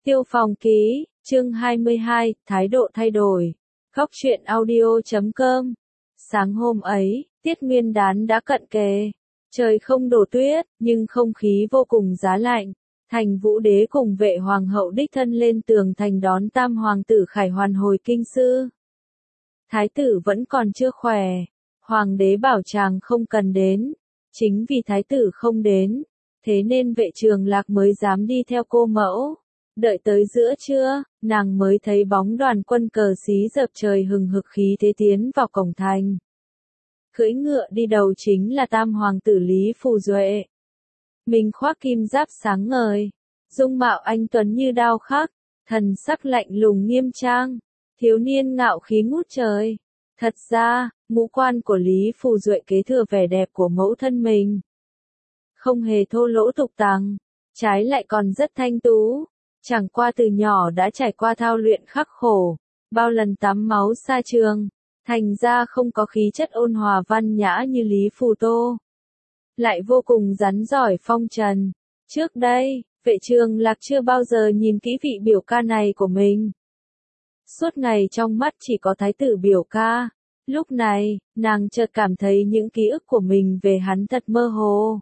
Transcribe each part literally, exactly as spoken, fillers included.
Tiêu Phong ký, chương hai mươi hai, thái độ thay đổi. Góc truyện audio chấm com. Sáng hôm ấy, tiết nguyên đán đã cận kề. Trời không đổ tuyết, nhưng không khí vô cùng giá lạnh. Thành Vũ Đế cùng vệ hoàng hậu đích thân lên tường thành đón tam hoàng tử Khải Hoàn hồi kinh sư. Thái tử vẫn còn chưa khỏe. Hoàng đế bảo chàng không cần đến. Chính vì thái tử không đến, thế nên vệ Trường Lạc mới dám đi theo cô mẫu. Đợi tới giữa trưa, nàng mới thấy bóng đoàn quân cờ xí dợp trời hừng hực khí thế tiến vào cổng thành. Cưỡi ngựa đi đầu chính là tam hoàng tử Lý Phù Duệ. Mình khoác kim giáp sáng ngời, dung mạo anh tuấn như đao khắc, thần sắc lạnh lùng nghiêm trang, thiếu niên ngạo khí ngút trời. Thật ra, ngũ quan của Lý Phù Duệ kế thừa vẻ đẹp của mẫu thân mình. Không hề thô lỗ tục tằng, trái lại còn rất thanh tú. Chẳng qua từ nhỏ đã trải qua thao luyện khắc khổ, bao lần tắm máu xa trường, thành ra không có khí chất ôn hòa văn nhã như Lý Phù Tô. Lại vô cùng rắn giỏi phong trần. Trước đây, vệ Trường Lạc chưa bao giờ nhìn kỹ vị biểu ca này của mình. Suốt ngày trong mắt chỉ có thái tử biểu ca. Lúc này, nàng chợt cảm thấy những ký ức của mình về hắn thật mơ hồ.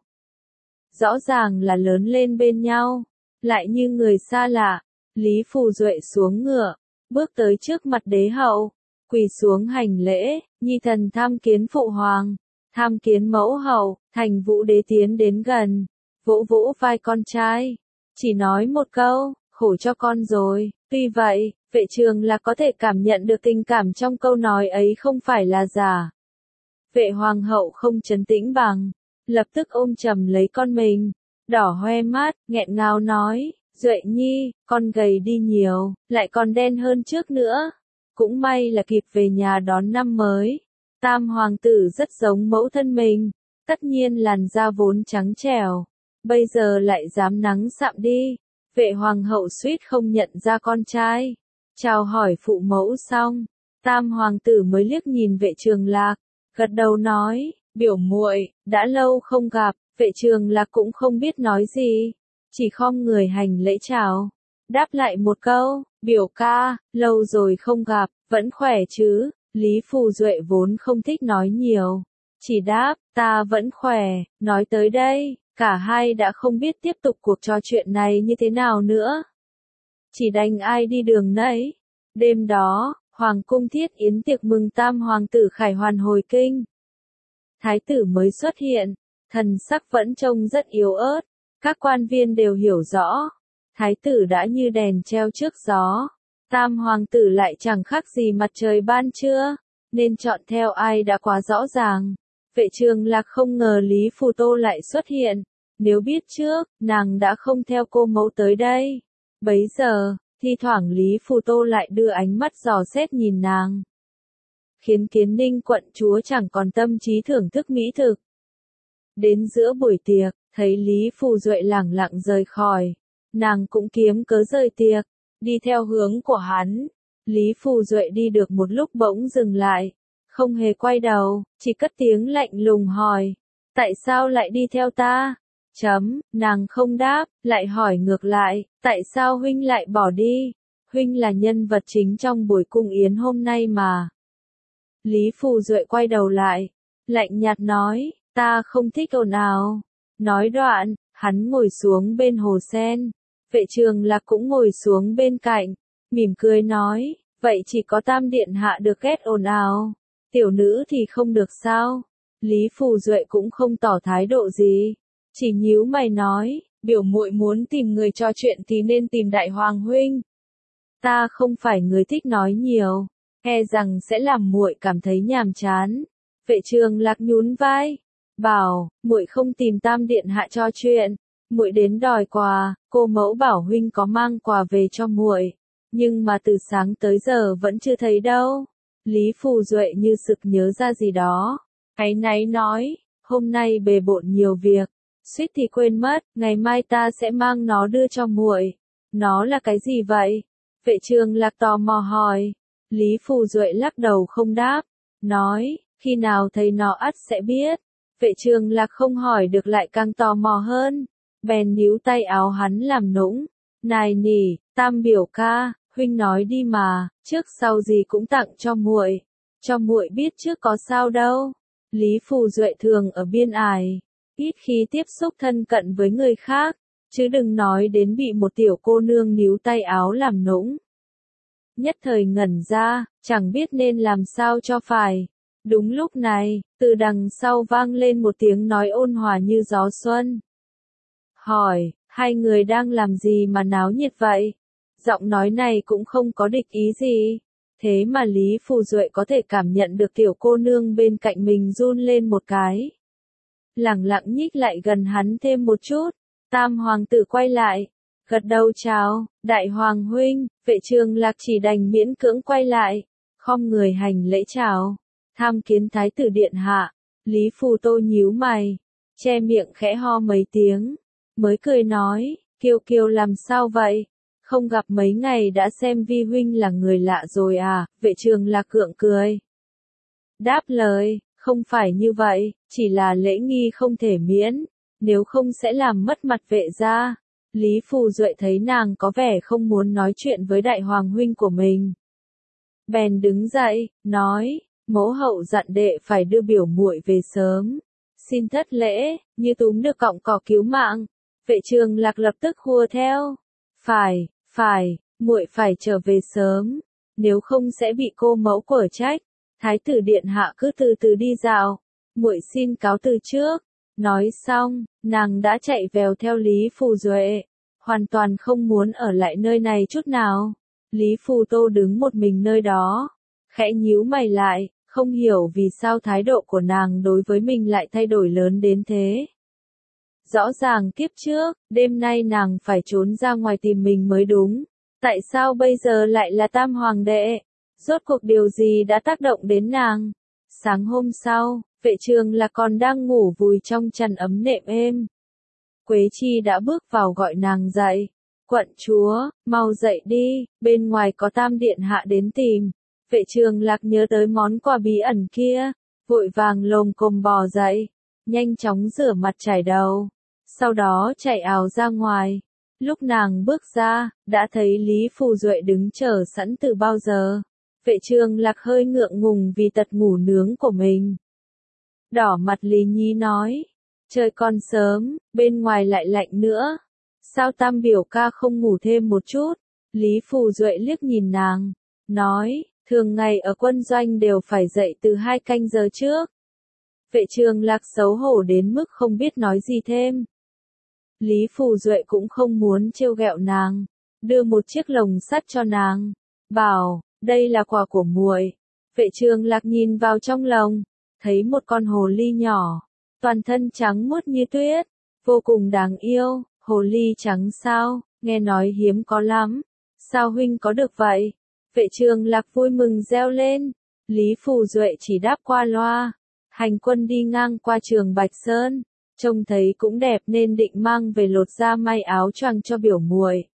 Rõ ràng là lớn lên bên nhau, lại như người xa lạ. Lý Phù Duệ xuống ngựa, bước tới trước mặt đế hậu, quỳ xuống hành lễ, nhi thần tham kiến phụ hoàng, tham kiến mẫu hậu. Thành Vũ Đế tiến đến gần, vỗ vỗ vai con trai, chỉ nói một câu, khổ cho con rồi. Tuy vậy, vệ Trường Lạc có thể cảm nhận được tình cảm trong câu nói ấy không phải là giả. Vệ hoàng hậu không trấn tĩnh bằng, lập tức ôm chầm lấy con mình, đỏ hoe mắt, nghẹn ngào nói, Duệ nhi, con gầy đi nhiều, lại còn đen hơn trước nữa. Cũng may là kịp về nhà đón năm mới. Tam hoàng tử rất giống mẫu thân mình, tất nhiên làn da vốn trắng trẻo, bây giờ lại dám nắng sạm đi. Vệ hoàng hậu suýt không nhận ra con trai. Chào hỏi phụ mẫu xong, tam hoàng tử mới liếc nhìn vệ Trường Lạc, gật đầu nói, biểu muội, đã lâu không gặp. Vệ Trường Lạc cũng không biết nói gì, chỉ khom người hành lễ chào, đáp lại một câu, biểu ca, lâu rồi không gặp, vẫn khỏe chứ. Lý Phù Duệ vốn không thích nói nhiều, chỉ đáp, ta vẫn khỏe. Nói tới đây, cả hai đã không biết tiếp tục cuộc trò chuyện này như thế nào nữa. Chỉ đành ai đi đường nấy. Đêm đó, Hoàng cung thiết yến tiệc mừng tam hoàng tử Khải Hoàn hồi kinh. Thái tử mới xuất hiện, thần sắc vẫn trông rất yếu ớt. Các quan viên đều hiểu rõ, thái tử đã như đèn treo trước gió. Tam hoàng tử lại chẳng khác gì mặt trời ban trưa, nên chọn theo ai đã quá rõ ràng. Vệ Trường Lạc không ngờ Lý Phù Tô lại xuất hiện. Nếu biết trước, nàng đã không theo cô mẫu tới đây. Bấy giờ, thi thoảng Lý Phù Tô lại đưa ánh mắt dò xét nhìn nàng, khiến Kiến Ninh quận chúa chẳng còn tâm trí thưởng thức mỹ thực. Đến giữa buổi tiệc, thấy Lý Phù Duệ lẳng lặng rời khỏi, nàng cũng kiếm cớ rời tiệc, đi theo hướng của hắn. Lý Phù Duệ đi được một lúc bỗng dừng lại, không hề quay đầu, chỉ cất tiếng lạnh lùng hỏi, tại sao lại đi theo ta? Chấm, nàng không đáp, lại hỏi ngược lại, tại sao huynh lại bỏ đi? Huynh là nhân vật chính trong buổi cung yến hôm nay mà. Lý Phù Duệ quay đầu lại, lạnh nhạt nói, ta không thích ồn ào. Nói đoạn, hắn ngồi xuống bên hồ sen. Vệ Trường Lạc cũng ngồi xuống bên cạnh, mỉm cười nói, vậy chỉ có tam điện hạ được ghét ồn ào, tiểu nữ thì không được sao? Lý Phù Duệ cũng không tỏ thái độ gì, chỉ nhíu mày nói, biểu muội muốn tìm người trò chuyện thì nên tìm đại hoàng huynh. Ta không phải người thích nói nhiều, e rằng sẽ làm muội cảm thấy nhàm chán. Vệ Trường Lạc nhún vai, bảo, muội không tìm tam điện hạ trò chuyện, muội đến đòi quà. Cô mẫu bảo huynh có mang quà về cho muội, nhưng mà từ sáng tới giờ vẫn chưa thấy đâu. Lý Phù Duệ như sực nhớ ra gì đó, áy náy nói, hôm nay bề bộn nhiều việc, suýt thì quên mất, ngày mai ta sẽ mang nó đưa cho muội. Nó là cái gì vậy? Vệ Trường Lạc tò mò hỏi. Lý Phù Duệ lắc đầu không đáp, nói, khi nào thấy nó ắt sẽ biết. Vệ Trường Lạc không hỏi được lại càng tò mò hơn, bèn níu tay áo hắn làm nũng, nài nỉ, Tam biểu ca, huynh nói đi mà, trước sau gì cũng tặng cho muội, cho muội biết trước có sao đâu. Lý Phù Duệ thường ở biên ải, ít khi tiếp xúc thân cận với người khác, chứ đừng nói đến bị một tiểu cô nương níu tay áo làm nũng. Nhất thời ngẩn ra, chẳng biết nên làm sao cho phải. Đúng lúc này, từ đằng sau vang lên một tiếng nói ôn hòa như gió xuân. Hỏi, hai người đang làm gì mà náo nhiệt vậy? Giọng nói này cũng không có địch ý gì. Thế mà Lý Phù Duệ có thể cảm nhận được tiểu cô nương bên cạnh mình run lên một cái. Lẳng lặng nhích lại gần hắn thêm một chút. Tam hoàng tử quay lại, gật đầu chào, đại hoàng huynh. Vệ Trường Lạc chỉ đành miễn cưỡng quay lại, khom người hành lễ chào. Tham kiến thái tử điện hạ. Lý Phù Tô nhíu mày, che miệng khẽ ho mấy tiếng, mới cười nói, Kiều Kiều làm sao vậy? Không gặp mấy ngày đã xem vi huynh là người lạ rồi à? Vệ Trường Lạc gượng cười, đáp lời, không phải như vậy, chỉ là lễ nghi không thể miễn, nếu không sẽ làm mất mặt vệ gia. Lý Phù Duệ thấy nàng có vẻ không muốn nói chuyện với đại hoàng huynh của mình, bèn đứng dậy, nói, mẫu hậu dặn đệ phải đưa biểu muội về sớm, xin thất lễ. Như túm được cọng cỏ cứu mạng. Vệ Trường Lạc lập tức hùa theo, phải, phải, muội phải trở về sớm, nếu không sẽ bị cô mẫu quở trách. Thái tử điện hạ cứ từ từ đi dạo, muội xin cáo từ trước. Nói xong, nàng đã chạy vèo theo Lý Phù Duệ, hoàn toàn không muốn ở lại nơi này chút nào. Lý Phù Tô đứng một mình nơi đó, khẽ nhíu mày lại, không hiểu vì sao thái độ của nàng đối với mình lại thay đổi lớn đến thế. Rõ ràng kiếp trước, đêm nay nàng phải trốn ra ngoài tìm mình mới đúng. Tại sao bây giờ lại là tam hoàng đệ? Rốt cuộc điều gì đã tác động đến nàng? Sáng hôm sau, Vệ Trường Lạc còn đang ngủ vùi trong chăn ấm nệm êm. Quế Chi đã bước vào gọi nàng dậy. Quận chúa, mau dậy đi, bên ngoài có tam điện hạ đến tìm. Vệ Trường Lạc nhớ tới món quà bí ẩn kia, vội vàng lồm cồm bò dậy, nhanh chóng rửa mặt chải đầu, sau đó chạy ào ra ngoài. Lúc nàng bước ra, đã thấy Lý Phù Duệ đứng chờ sẵn từ bao giờ. Vệ Trường Lạc hơi ngượng ngùng vì tật ngủ nướng của mình. Đỏ mặt Lý Nhi nói, trời còn sớm, bên ngoài lại lạnh nữa. Sao tam biểu ca không ngủ thêm một chút? Lý Phù Duệ liếc nhìn nàng, nói, thường ngày ở quân doanh đều phải dậy từ hai canh giờ trước. Vệ Trường Lạc xấu hổ đến mức không biết nói gì thêm. Lý Phù Duệ cũng không muốn trêu ghẹo nàng, đưa một chiếc lồng sắt cho nàng, bảo, đây là quà của muội. Vệ Trường Lạc nhìn vào trong lồng, thấy một con hồ ly nhỏ, toàn thân trắng muốt như tuyết, vô cùng đáng yêu. Hồ ly trắng sao, nghe nói hiếm có lắm, sao huynh có được vậy? Vệ Trường Lạc vui mừng reo lên. Lý Phù Duệ chỉ đáp qua loa, hành quân đi ngang qua Trường Bạch Sơn, trông thấy cũng đẹp nên định mang về lột ra may áo choàng cho biểu muội.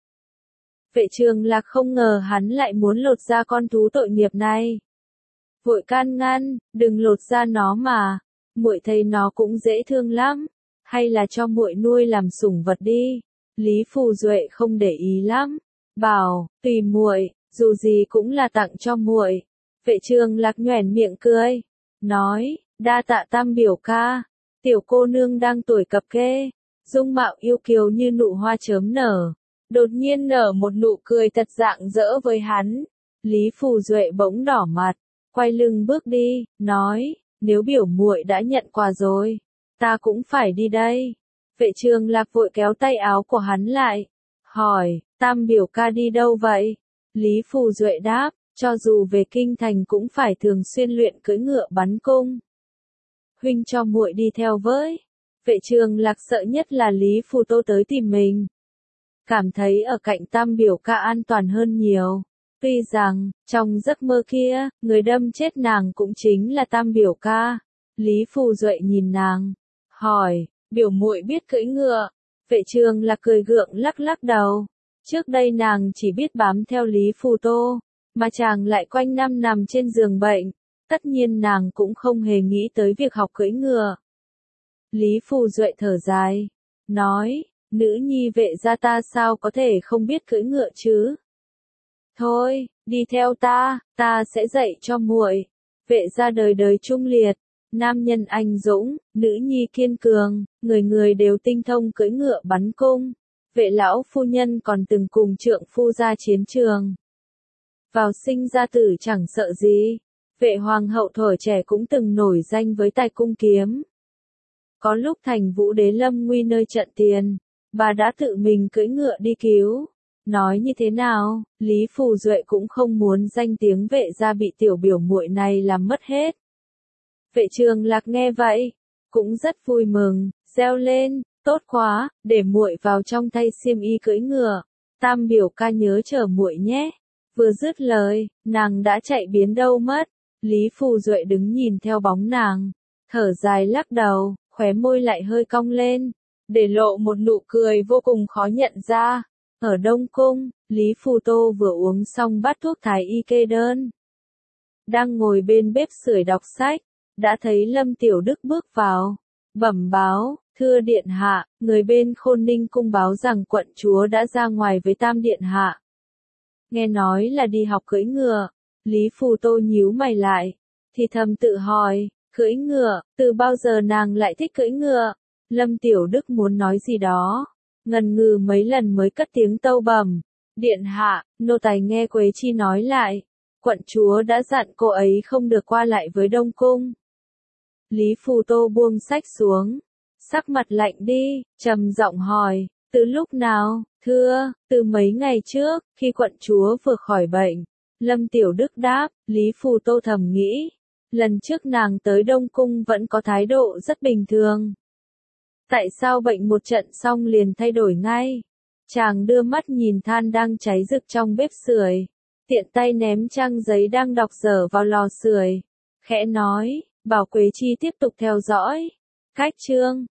Vệ Trường Lạc không ngờ hắn lại muốn lột ra con thú tội nghiệp này. Vội can ngăn, đừng lột ra nó mà, muội thấy nó cũng dễ thương lắm, hay là cho muội nuôi làm sủng vật đi. Lý Phù Duệ không để ý lắm, bảo, tùy muội, dù gì cũng là tặng cho muội. Vệ Trường Lạc nhoẻn miệng cười, nói, đa tạ tam biểu ca. Tiểu cô nương đang tuổi cập kê, dung mạo yêu kiều như nụ hoa chớm nở, đột nhiên nở một nụ cười thật rạng rỡ với hắn. Lý Phù Duệ bỗng đỏ mặt, quay lưng bước đi, nói, nếu biểu muội đã nhận quà rồi, ta cũng phải đi đây. Vệ Trường Lạc vội kéo tay áo của hắn lại, hỏi, tam biểu ca đi đâu vậy? Lý Phù Duệ đáp, cho dù về kinh thành cũng phải thường xuyên luyện cưỡi ngựa bắn cung. Huynh cho muội đi theo với. Vệ Trường Lạc sợ nhất là Lý Phù Tô tới tìm mình, cảm thấy ở cạnh tam biểu ca an toàn hơn nhiều. Tuy rằng, trong giấc mơ kia, người đâm chết nàng cũng chính là tam biểu ca. Lý Phù Duệ nhìn nàng, hỏi, biểu muội biết cưỡi ngựa? Vệ Trường Lạc cười gượng lắc lắc đầu. Trước đây nàng chỉ biết bám theo Lý Phù Tô, mà chàng lại quanh năm nằm trên giường bệnh, tất nhiên nàng cũng không hề nghĩ tới việc học cưỡi ngựa. Lý Phù Duệ thở dài, nói, nữ nhi vệ gia ta sao có thể không biết cưỡi ngựa chứ? Thôi, đi theo ta, ta sẽ dạy cho muội. Vệ gia đời đời trung liệt, nam nhân anh dũng, nữ nhi kiên cường, người người đều tinh thông cưỡi ngựa bắn cung. Vệ lão phu nhân còn từng cùng trượng phu ra chiến trường. Vào sinh ra tử chẳng sợ gì. Vệ hoàng hậu thuở trẻ cũng từng nổi danh với tài cung kiếm. Có lúc thành vũ đế lâm nguy nơi trận tiền, bà đã tự mình cưỡi ngựa đi cứu. Nói như thế nào, Lý Phù Duệ cũng không muốn danh tiếng vệ gia bị tiểu biểu muội này làm mất hết. Vệ Trường Lạc nghe vậy, cũng rất vui mừng, reo lên, tốt quá, để muội vào trong thay xiêm y cưỡi ngựa. Tam biểu ca nhớ chờ muội nhé. Vừa dứt lời, nàng đã chạy biến đâu mất. Lý Phù Duệ đứng nhìn theo bóng nàng, thở dài lắc đầu, khóe môi lại hơi cong lên, để lộ một nụ cười vô cùng khó nhận ra. Ở Đông Cung, Lý Phù Tô vừa uống xong bát thuốc thái y kê đơn. Đang ngồi bên bếp sưởi đọc sách, đã thấy Lâm Tiểu Đức bước vào, bẩm báo, thưa điện hạ, người bên Khôn Ninh cung báo rằng quận chúa đã ra ngoài với Tam điện hạ. Nghe nói là đi học cưỡi ngựa, Lý Phù Tô nhíu mày lại, thì thầm tự hỏi, cưỡi ngựa, từ bao giờ nàng lại thích cưỡi ngựa? Lâm Tiểu Đức muốn nói gì đó, ngần ngừ mấy lần mới cất tiếng tâu bẩm, điện hạ, nô tài nghe Quế Chi nói lại, quận chúa đã dặn cô ấy không được qua lại với Đông Cung. Lý Phù Tô buông sách xuống, sắc mặt lạnh đi, trầm giọng hỏi, từ lúc nào? Thưa, từ mấy ngày trước, khi quận chúa vừa khỏi bệnh. Lâm Tiểu Đức đáp, Lý Phù Tô thầm nghĩ, lần trước nàng tới Đông Cung vẫn có thái độ rất bình thường. Tại sao bệnh một trận xong liền thay đổi ngay? Chàng đưa mắt nhìn than đang cháy rực trong bếp sưởi, tiện tay ném trang giấy đang đọc dở vào lò sưởi, khẽ nói, bảo Quế Chi tiếp tục theo dõi. Cách chương